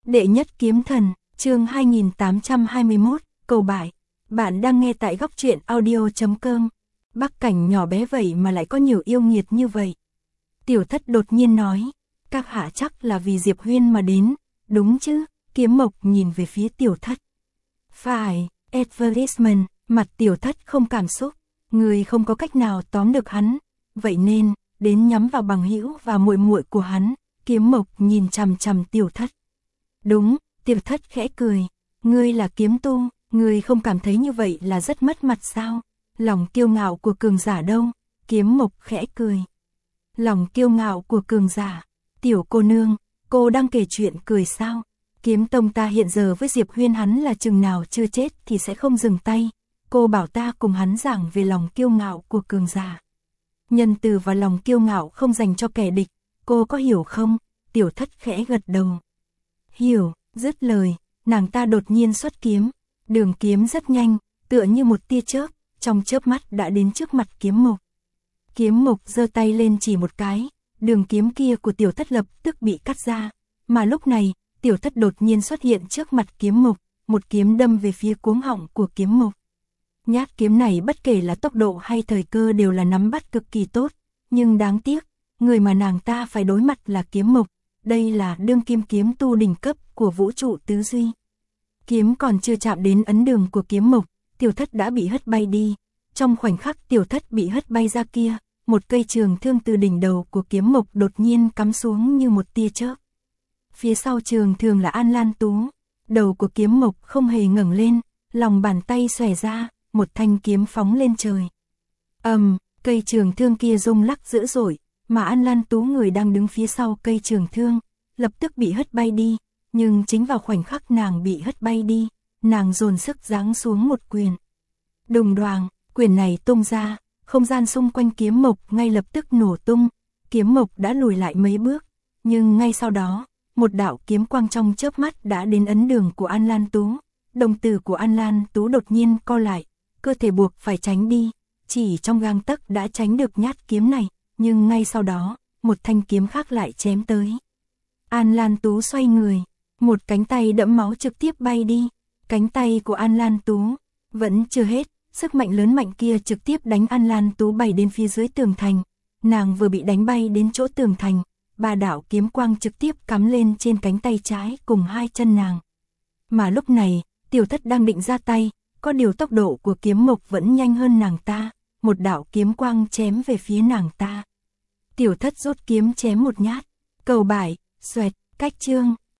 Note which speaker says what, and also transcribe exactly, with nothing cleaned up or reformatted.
Speaker 1: Đệ nhất kiếm thần, chương hai nghìn tám trăm hai mươi mốt, cầu bại. Bạn đang nghe tại góc truyện audio chấm com. Bắc Cảnh nhỏ bé vậy mà lại có nhiều yêu nghiệt như vậy. Tiểu Thất đột nhiên nói, các hạ chắc là vì Diệp Huyên mà đến, đúng chứ? Kiếm Mộc nhìn về phía Tiểu Thất. Phải, advertisement, mặt Tiểu Thất không cảm xúc, người không có cách nào tóm được hắn, vậy nên đến nhắm vào bằng hữu và muội muội của hắn. Kiếm Mộc nhìn chằm chằm Tiểu Thất. Đúng, Tiểu Thất khẽ cười, ngươi là kiếm tu, ngươi không cảm thấy như vậy là rất mất mặt sao? Lòng kiêu ngạo của cường giả đâu? Kiếm Mộc khẽ cười. Lòng kiêu ngạo của cường giả? Tiểu cô nương, cô đang kể chuyện cười sao? Kiếm tông ta hiện giờ với Diệp Huyên hắn là chừng nào chưa chết thì sẽ không dừng tay. Cô bảo ta cùng hắn giảng về lòng kiêu ngạo của cường giả. Nhân từ và lòng kiêu ngạo không dành cho kẻ địch, cô có hiểu không? Tiểu Thất khẽ gật đầu. Hiểu, dứt lời, nàng ta đột nhiên xuất kiếm. Đường kiếm rất nhanh, tựa như một tia chớp, trong chớp mắt đã đến trước mặt Kiếm Mộc. Kiếm Mộc giơ tay lên chỉ một cái, đường kiếm kia của Tiểu Thất lập tức bị cắt ra. Mà lúc này, Tiểu Thất đột nhiên xuất hiện trước mặt Kiếm Mộc, một kiếm đâm về phía cuống họng của Kiếm Mộc. Nhát kiếm này bất kể là tốc độ hay thời cơ đều là nắm bắt cực kỳ tốt, nhưng đáng tiếc, người mà nàng ta phải đối mặt là Kiếm Mộc. Đây là đương kim kiếm tu đỉnh cấp của vũ trụ tứ duy. Kiếm còn chưa chạm đến ấn đường của Kiếm Mộc, Tiểu Thất đã bị hất bay đi. Trong khoảnh khắc Tiểu Thất bị hất bay ra kia, một cây trường thương từ đỉnh đầu của Kiếm Mộc đột nhiên cắm xuống như một tia chớp. Phía sau trường thương là An Lan Tú. Đầu của Kiếm Mộc không hề ngẩng lên, lòng bàn tay xòe ra, một thanh kiếm phóng lên trời. Ầm, um, cây trường thương kia rung lắc dữ dội, mà An Lan Tú người đang đứng phía sau cây trường thương, lập tức bị hất bay đi, nhưng chính vào khoảnh khắc nàng bị hất bay đi, nàng dồn sức giáng xuống một quyền. Đùng đoàng, quyền này tung ra, không gian xung quanh Kiếm Mộc ngay lập tức nổ tung, Kiếm Mộc đã lùi lại mấy bước, nhưng ngay sau đó, một đạo kiếm quang trong chớp mắt đã đến ấn đường của An Lan Tú. Đồng tử của An Lan Tú đột nhiên co lại, cơ thể buộc phải tránh đi, chỉ trong gang tấc đã tránh được nhát kiếm này. Nhưng ngay sau đó, một thanh kiếm khác lại chém tới. An Lan Tú xoay người, một cánh tay đẫm máu trực tiếp bay đi. Cánh tay của An Lan Tú vẫn chưa hết, sức mạnh lớn mạnh kia trực tiếp đánh An Lan Tú bay đến phía dưới tường thành. Nàng vừa bị đánh bay đến chỗ tường thành, ba đạo kiếm quang trực tiếp cắm lên trên cánh tay trái cùng hai chân nàng. Mà lúc này, Tiểu Thất đang định ra tay, có điều tốc độ của Kiếm Mộc vẫn nhanh hơn nàng ta. Một đạo kiếm quang chém về phía nàng ta. Tiểu Thất rút kiếm chém một nhát, cầu bại, xoẹt, cách chương.